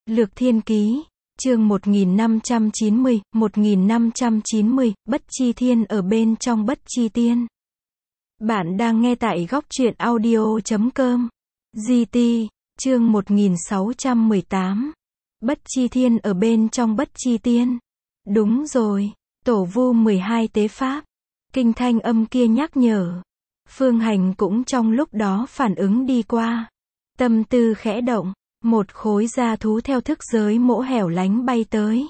Lược Thiên Ký, chương 1590, Bất Chi Thiên ở bên trong Bất Chi Tiên. Bạn đang nghe tại góc truyện audio.com. GT, chương 1618. Bất Chi Thiên ở bên trong Bất Chi Tiên. Đúng rồi, tổ vu 12 tế pháp. Kinh thanh âm kia nhắc nhở. Phương Hành cũng trong lúc đó phản ứng đi qua. Tâm tư khẽ động. Một khối da thú theo thức giới mỗ hẻo lánh bay tới.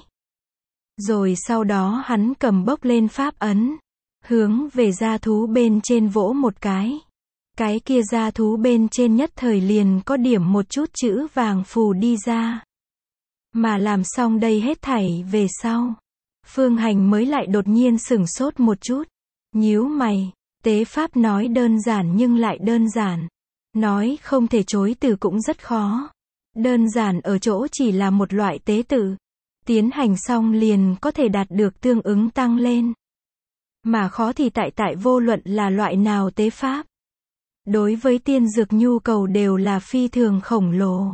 Rồi sau đó hắn cầm bốc lên pháp ấn. Hướng về da thú bên trên vỗ một cái. Cái kia da thú bên trên nhất thời liền có điểm một chút chữ vàng phù đi ra. Mà làm xong đây hết thảy về sau. Phương Hành mới lại đột nhiên sửng sốt một chút. Nhíu mày, tế pháp nói đơn giản nhưng lại đơn giản. Nói không thể chối từ cũng rất khó. Đơn giản ở chỗ chỉ là một loại tế tự. Tiến hành xong liền có thể đạt được tương ứng tăng lên. Mà khó thì tại vô luận là loại nào tế pháp. Đối với tiên dược nhu cầu đều là phi thường khổng lồ.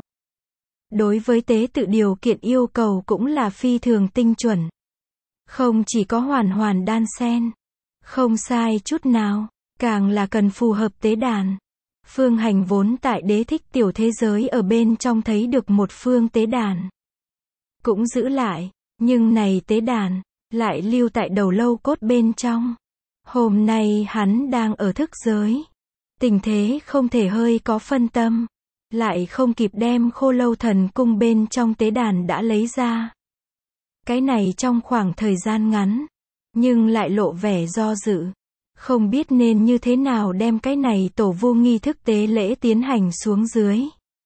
Đối với tế tự điều kiện yêu cầu cũng là phi thường tinh chuẩn. Không chỉ có hoàn đan xen. Không sai chút nào. Càng là cần phù hợp tế đàn. Phương Hành vốn tại đế thích tiểu thế giới ở bên trong thấy được một phương tế đàn. Cũng giữ lại, nhưng này tế đàn, lại lưu tại đầu lâu cốt bên trong. Hôm nay hắn đang ở thức giới. Tình thế không thể hơi có phân tâm. Lại không kịp đem Khô Lâu Thần Cung bên trong tế đàn đã lấy ra. Cái này trong khoảng thời gian ngắn, nhưng lại lộ vẻ do dự. Không biết nên như thế nào đem cái này tổ vu nghi thức tế lễ tiến hành xuống dưới.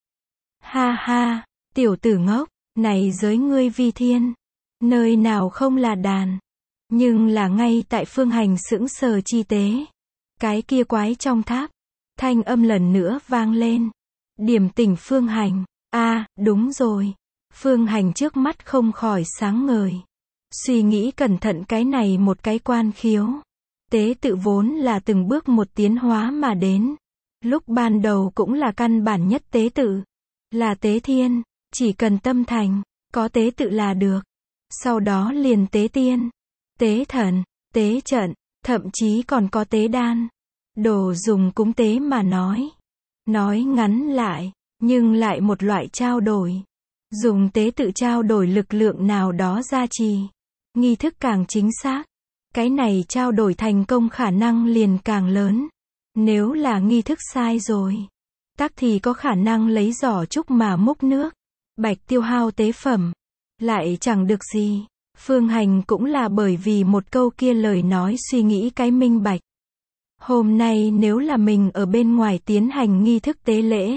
Ha ha, tiểu tử ngốc, này giới ngươi vi thiên. Nơi nào không là đàn. Nhưng là ngay tại Phương Hành sững sờ chi tế. Cái kia quái trong tháp. Thanh âm lần nữa vang lên. Điểm tỉnh Phương Hành. Đúng rồi. Phương Hành trước mắt không khỏi sáng ngời. Suy nghĩ cẩn thận cái này một cái quan khiếu. Tế tự vốn là từng bước một tiến hóa mà đến. Lúc ban đầu cũng là căn bản nhất tế tự. Là tế thiên, chỉ cần tâm thành, có tế tự là được. Sau đó liền tế tiên, tế thần, tế trận, thậm chí còn có tế đan. Đồ dùng cúng tế mà nói. Nói ngắn lại, nhưng lại một loại trao đổi. Dùng tế tự trao đổi lực lượng nào đó gia trì. Nghi thức càng chính xác. Cái này trao đổi thành công khả năng liền càng lớn. Nếu là nghi thức sai rồi, tắc thì có khả năng lấy giỏ trúc mà múc nước. Bạch tiêu hao tế phẩm. Lại chẳng được gì. Phương Hành cũng là bởi vì một câu kia lời nói suy nghĩ cái minh bạch. Hôm nay nếu là mình ở bên ngoài tiến hành nghi thức tế lễ.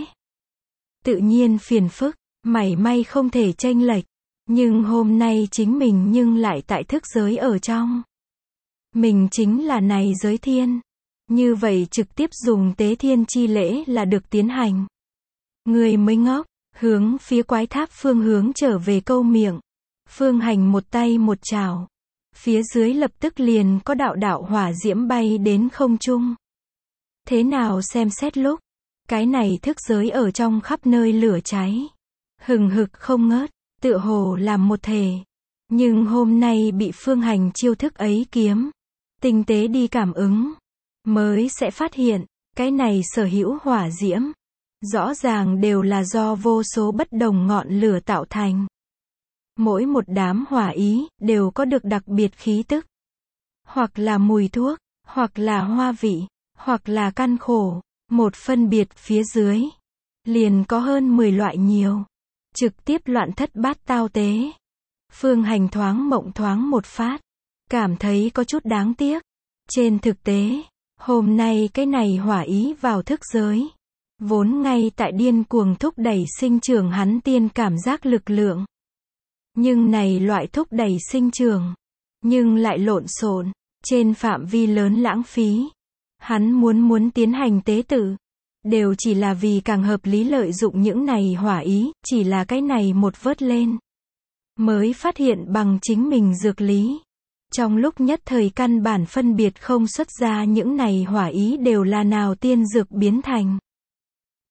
Tự nhiên phiền phức, mảy may không thể chênh lệch. Nhưng hôm nay chính mình nhưng lại tại thức giới ở trong. Mình chính là này giới thiên. Như vậy trực tiếp dùng tế thiên chi lễ là được tiến hành. Người mới ngốc, hướng phía quái tháp phương hướng trở về câu miệng. Phương Hành một tay một chảo. Phía dưới lập tức liền có đạo hỏa diễm bay đến không trung. Thế nào xem xét lúc. Cái này thức giới ở trong khắp nơi lửa cháy. Hừng hực không ngớt, tựa hồ làm một thể. Nhưng hôm nay bị Phương Hành chiêu thức ấy kiếm. Tinh tế đi cảm ứng, mới sẽ phát hiện, cái này sở hữu hỏa diễm, rõ ràng đều là do vô số bất đồng ngọn lửa tạo thành. Mỗi một đám hỏa ý, đều có được đặc biệt khí tức. Hoặc là mùi thuốc, hoặc là hoa vị, hoặc là căn khổ, một phân biệt phía dưới. Liền có hơn 10 loại nhiều. Trực tiếp loạn thất bát tao tế. Phương Hành thoáng mộng thoáng một phát. Cảm thấy có chút đáng tiếc. Trên thực tế, hôm nay cái này hỏa ý vào thức giới. Vốn ngay tại điên cuồng thúc đẩy sinh trưởng hắn tiên cảm giác lực lượng. Nhưng này loại thúc đẩy sinh trưởng. Nhưng lại lộn xộn, trên phạm vi lớn lãng phí. Hắn muốn tiến hành tế tự. Đều chỉ là vì càng hợp lý lợi dụng những này hỏa ý, chỉ là cái này một vớt lên. Mới phát hiện bằng chính mình dược lý. Trong lúc nhất thời căn bản phân biệt không xuất ra những này hỏa ý đều là nào tiên dược biến thành.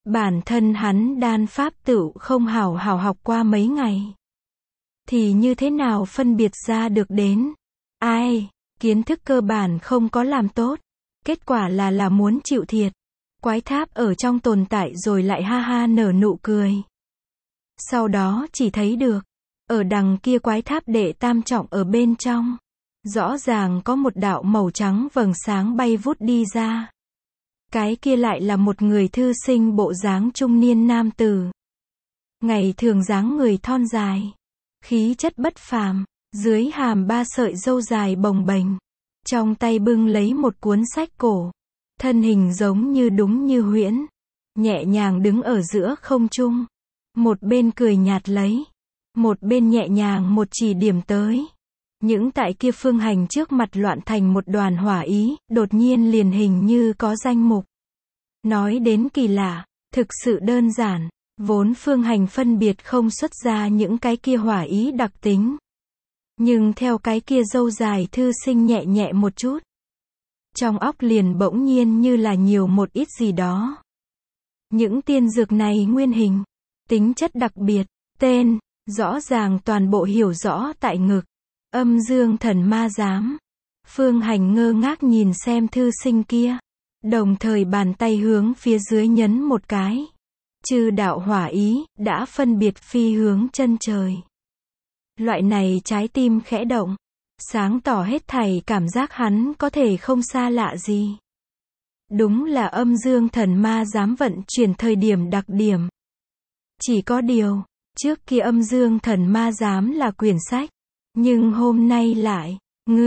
Bản thân hắn đan pháp tựu không hảo hảo học qua mấy ngày. Thì như thế nào phân biệt ra được đến? Ai, kiến thức cơ bản không có làm tốt. Kết quả là muốn chịu thiệt. Quái tháp ở trong tồn tại rồi lại ha ha nở nụ cười. Sau đó chỉ thấy được, ở đằng kia quái tháp đệ tam trọng ở bên trong. Rõ ràng có một đạo màu trắng vầng sáng bay vút đi ra. Cái kia lại là một người thư sinh bộ dáng trung niên nam tử. Ngày thường dáng người thon dài, khí chất bất phàm, dưới hàm 3 sợi râu dài bồng bềnh, trong tay bưng lấy một cuốn sách cổ, thân hình giống như đúng như huyễn, nhẹ nhàng đứng ở giữa không trung, một bên cười nhạt lấy, một bên nhẹ nhàng một chỉ điểm tới. Những tại kia phương hành trước mặt loạn thành một đoàn hỏa ý, đột nhiên liền hình như có danh mục. Nói đến kỳ lạ, thực sự đơn giản, vốn phương hành phân biệt không xuất ra những cái kia hỏa ý đặc tính. Nhưng theo cái kia râu dài thư sinh nhẹ nhẹ một chút, trong óc liền bỗng nhiên như là nhiều một ít gì đó. Những tiên dược này nguyên hình, tính chất đặc biệt, tên, rõ ràng toàn bộ hiểu rõ tại ngực. Âm dương thần ma giám. Phương hành ngơ ngác nhìn xem thư sinh kia. Đồng thời bàn tay hướng phía dưới nhấn một cái. Chư đạo hỏa ý, đã phân biệt phi hướng chân trời. Loại này trái tim khẽ động. Sáng tỏ hết thảy cảm giác hắn có thể không xa lạ gì. Đúng là âm dương thần ma giám vận chuyển thời điểm đặc điểm. Chỉ có điều, trước kia âm dương thần ma giám là quyển sách. Nhưng hôm nay lại,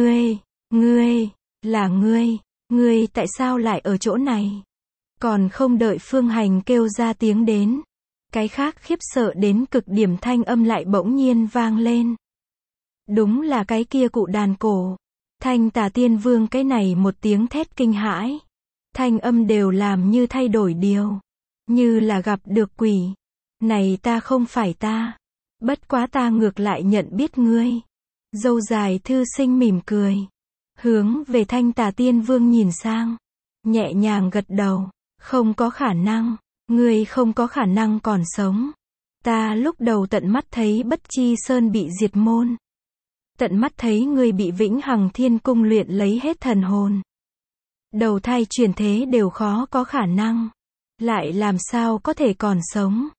là ngươi tại sao lại ở chỗ này? Còn không đợi phương hành kêu ra tiếng đến. Cái khác khiếp sợ đến cực điểm thanh âm lại bỗng nhiên vang lên. Đúng là cái kia cụ đàn cổ. Thanh Tà Tiên Vương cái này một tiếng thét kinh hãi. Thanh âm đều làm như thay đổi điều. Như là gặp được quỷ. Này ta không phải ta. Bất quá ta ngược lại nhận biết ngươi. Dâu dài thư sinh mỉm cười. Hướng về Thanh Tà Tiên Vương nhìn sang. Nhẹ nhàng gật đầu. Không có khả năng. Ngươi không có khả năng còn sống. Ta lúc đầu tận mắt thấy Bất Chi Sơn bị diệt môn. Tận mắt thấy ngươi bị Vĩnh Hằng Thiên Cung luyện lấy hết thần hồn. Đầu thai chuyển thế đều khó có khả năng. Lại làm sao có thể còn sống?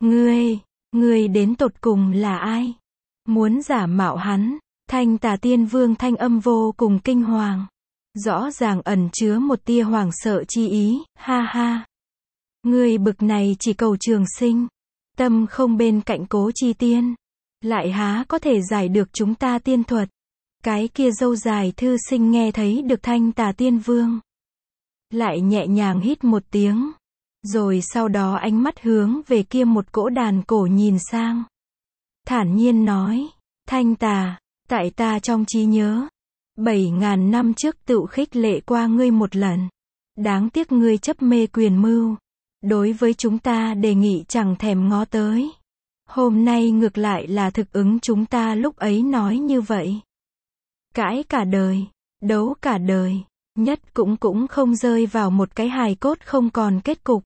Ngươi đến tột cùng là ai? Muốn giả mạo hắn? Thanh Tà Tiên Vương thanh âm vô cùng kinh hoàng. Rõ ràng ẩn chứa một tia hoảng sợ chi ý, ha ha. Ngươi bực này chỉ cầu trường sinh. Tâm không bên cạnh Cố Chi Tiên. Lại há có thể giải được chúng ta tiên thuật. Cái kia dâu dài thư sinh nghe thấy được Thanh Tà Tiên Vương. Lại nhẹ nhàng hít một tiếng. Rồi sau đó ánh mắt hướng về kia một cỗ đàn cổ nhìn sang. Thản nhiên nói. Thanh Tà, tại ta trong trí nhớ. 7.000 năm trước tựu khích lệ qua ngươi một lần. Đáng tiếc ngươi chấp mê quyền mưu. Đối với chúng ta đề nghị chẳng thèm ngó tới. Hôm nay ngược lại là thực ứng chúng ta lúc ấy nói như vậy. Cãi cả đời, đấu cả đời, nhất cũng không rơi vào một cái hài cốt không còn kết cục.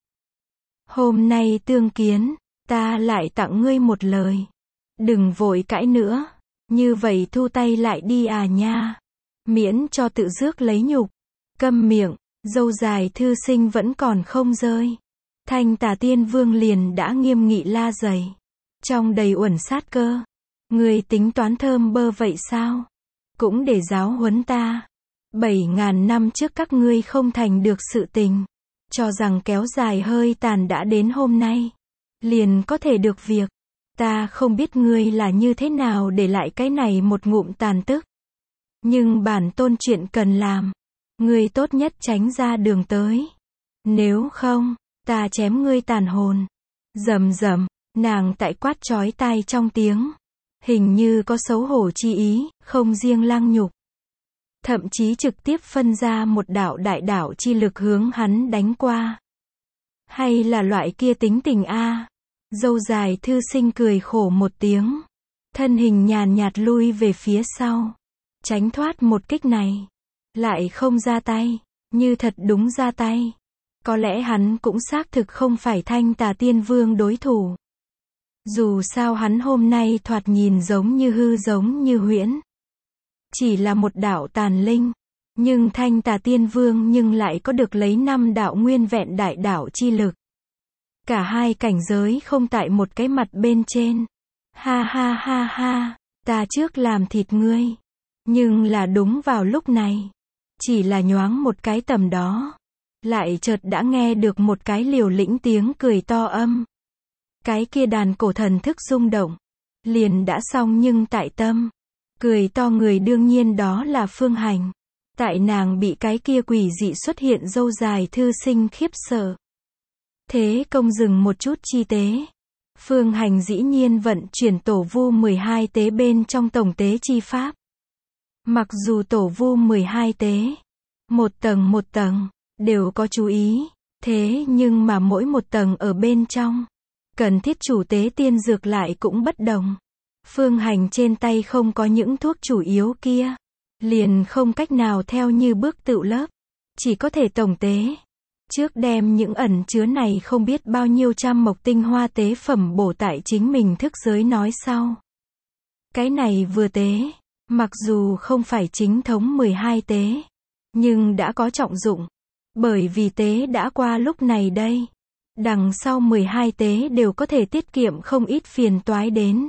Hôm nay tương kiến, ta lại tặng ngươi một lời. Đừng vội cãi nữa, như vậy thu tay lại đi à nha. Miễn cho tự rước lấy nhục. Câm miệng, dâu dài thư sinh vẫn còn không rơi. Thanh Tà Tiên Vương liền đã nghiêm nghị la dày. Trong đầy uẩn sát cơ. Ngươi tính toán thơm bơ vậy sao? Cũng để giáo huấn ta. 7.000 năm trước các ngươi không thành được sự tình. Cho rằng kéo dài hơi tàn đã đến hôm nay. Liền có thể được việc. Ta không biết ngươi là như thế nào để lại cái này một ngụm tàn tức. Nhưng bản tôn chuyện cần làm. Ngươi tốt nhất tránh ra đường tới. Nếu không, ta chém ngươi tàn hồn. Rầm rầm, nàng tại quát chói tai trong tiếng. Hình như có xấu hổ chi ý, không riêng lang nhục. Thậm chí trực tiếp phân ra một đạo đại đạo chi lực hướng hắn đánh qua. Hay là loại kia tính tình a? Dâu dài thư sinh cười khổ một tiếng. Thân hình nhàn nhạt lui về phía sau. Tránh thoát một kích này. Lại không ra tay. Như thật đúng ra tay. Có lẽ hắn cũng xác thực không phải Thanh Tà Tiên Vương đối thủ. Dù sao hắn hôm nay thoạt nhìn giống như hư giống như huyễn. Chỉ là một đạo tàn linh. Nhưng Thanh Tà Tiên Vương nhưng lại có được lấy 5 đạo nguyên vẹn đại đạo chi lực. Cả hai cảnh giới không tại một cái mặt bên trên. Ha ha ha ha, ta trước làm thịt ngươi. Nhưng là đúng vào lúc này. Chỉ là nhoáng một cái tầm đó. Lại chợt đã nghe được một cái liều lĩnh tiếng cười to âm. Cái kia đàn cổ thần thức rung động. Liền đã xong nhưng tại tâm. Cười to người đương nhiên đó là Phương Hành. Tại nàng bị cái kia quỷ dị xuất hiện râu dài thư sinh khiếp sợ. Thế công dừng một chút chi tế. Phương Hành dĩ nhiên vận chuyển tổ vu 12 tế bên trong tổng tế chi pháp. Mặc dù tổ vu 12 tế, một tầng, đều có chú ý, thế nhưng mà mỗi một tầng ở bên trong, cần thiết chủ tế tiên dược lại cũng bất đồng. Phương Hành trên tay không có những thuốc chủ yếu kia, liền không cách nào theo như bước tự lớp, chỉ có thể tổng tế. Trước đem những ẩn chứa này không biết bao nhiêu trăm mộc tinh hoa tế phẩm bổ tại chính mình thức giới nói sau. Cái này vừa tế, mặc dù không phải chính thống 12 tế, nhưng đã có trọng dụng. Bởi vì tế đã qua lúc này đây. Đằng sau 12 tế đều có thể tiết kiệm không ít phiền toái đến.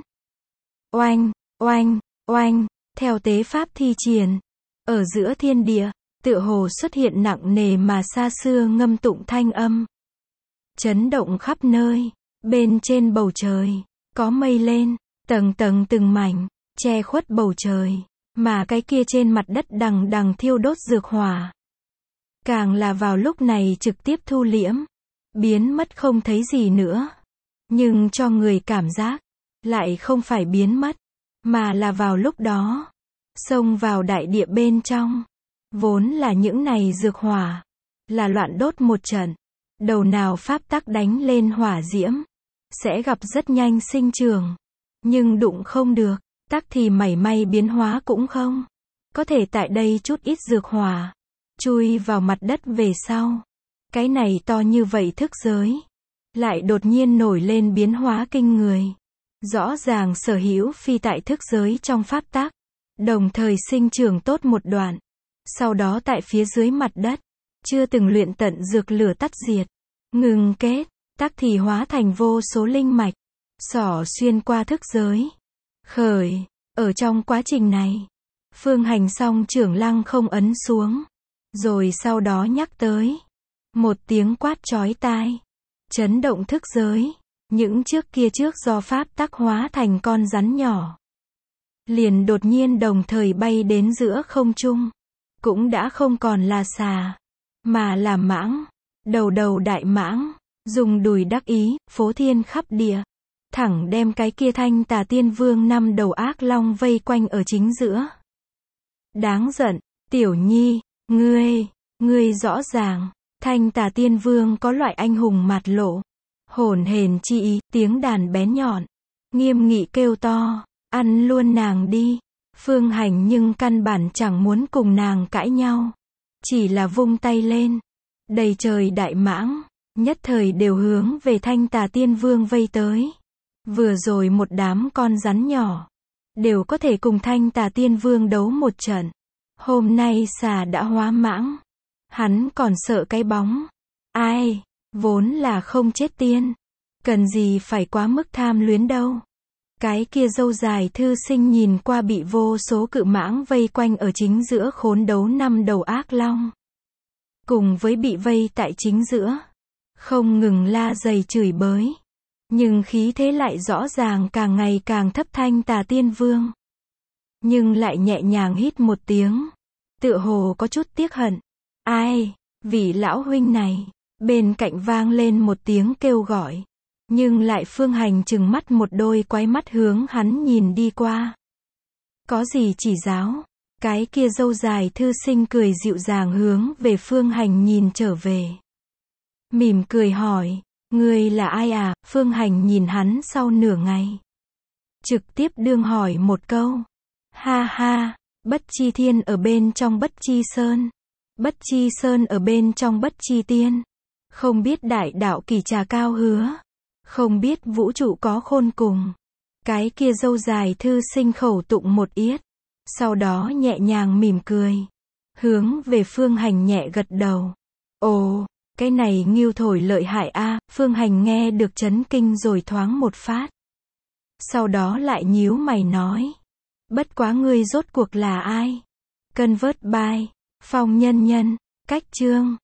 Oanh, oanh, oanh, theo tế pháp thi triển. Ở giữa thiên địa, tựa hồ xuất hiện nặng nề mà xa xưa ngâm tụng thanh âm. Chấn động khắp nơi, bên trên bầu trời, có mây lên, tầng tầng từng mảnh, che khuất bầu trời, mà cái kia trên mặt đất đằng đằng thiêu đốt dược hỏa. Càng là vào lúc này trực tiếp thu liễm, biến mất không thấy gì nữa. Nhưng cho người cảm giác, lại không phải biến mất, mà là vào lúc đó, xông vào đại địa bên trong. Vốn là những này dược hỏa, là loạn đốt một trận. Đầu nào pháp tắc đánh lên hỏa diễm, sẽ gặp rất nhanh sinh trường. Nhưng đụng không được, tắc thì mảy may biến hóa cũng không. Có thể tại đây chút ít dược hỏa, chui vào mặt đất về sau. Cái này to như vậy thức giới, lại đột nhiên nổi lên biến hóa kinh người. Rõ ràng sở hữu phi tại thức giới trong pháp tắc, đồng thời sinh trưởng tốt một đoạn. Sau đó tại phía dưới mặt đất, chưa từng luyện tận dược lửa tắt diệt, ngừng kết, tắc thì hóa thành vô số linh mạch, xỏ xuyên qua thức giới. Khởi, ở trong quá trình này, Phương Hành song trưởng lăng không ấn xuống, rồi sau đó nhắc tới. Một tiếng quát chói tai, chấn động thức giới, những trước kia trước do pháp tắc hóa thành con rắn nhỏ. Liền đột nhiên đồng thời bay đến giữa không trung. Cũng đã không còn là xà, mà là mãng, đầu đại mãng, dùng đùi đắc ý, phô thiên khắp địa, thẳng đem cái kia Thanh Tà Tiên Vương 5 đầu ác long vây quanh ở chính giữa. Đáng giận, Tiểu Nhi, ngươi rõ ràng, Thanh Tà Tiên Vương có loại anh hùng mạt lộ, hồn hển chi ý, tiếng đàn bén nhọn, nghiêm nghị kêu to, ăn luôn nàng đi. Phương Hành nhưng căn bản chẳng muốn cùng nàng cãi nhau, chỉ là vung tay lên, đầy trời đại mãng, nhất thời đều hướng về Thanh Tà Tiên Vương vây tới. Vừa rồi một đám con rắn nhỏ, đều có thể cùng Thanh Tà Tiên Vương đấu một trận. Hôm nay xà đã hóa mãng, hắn còn sợ cái bóng. Ai, vốn là không chết tiên, cần gì phải quá mức tham luyến đâu. Cái kia râu dài thư sinh nhìn qua bị vô số cự mãng vây quanh ở chính giữa khốn đấu 5 đầu ác long. Cùng với bị vây tại chính giữa, không ngừng la dày chửi bới. Nhưng khí thế lại rõ ràng càng ngày càng thấp Thanh Tà Tiên Vương. Nhưng lại nhẹ nhàng hít một tiếng, tựa hồ có chút tiếc hận. Ai, vị lão huynh này, bên cạnh vang lên một tiếng kêu gọi. Nhưng lại Phương Hành trừng mắt một đôi quái mắt hướng hắn nhìn đi qua. Có gì chỉ giáo? Cái kia râu dài thư sinh cười dịu dàng hướng về Phương Hành nhìn trở về. Mỉm cười hỏi, ngươi là ai à? Phương Hành nhìn hắn sau nửa ngày, trực tiếp đương hỏi một câu. Ha ha, Bất Chi Thiên ở bên trong Bất Chi Sơn. Bất Chi Sơn ở bên trong Bất Chi Tiên. Không biết đại đạo kỳ trà cao hứa. Không biết vũ trụ có khôn cùng. Cái kia dâu dài thư sinh khẩu tụng một yết. Sau đó nhẹ nhàng mỉm cười. Hướng về Phương Hành nhẹ gật đầu. Ồ, cái này Ngưu thổi lợi hại a. Phương Hành nghe được chấn kinh rồi thoáng một phát. Sau đó lại nhíu mày nói. Bất quá ngươi rốt cuộc là ai? Convert by Phong Nhân Nhân. Cách chương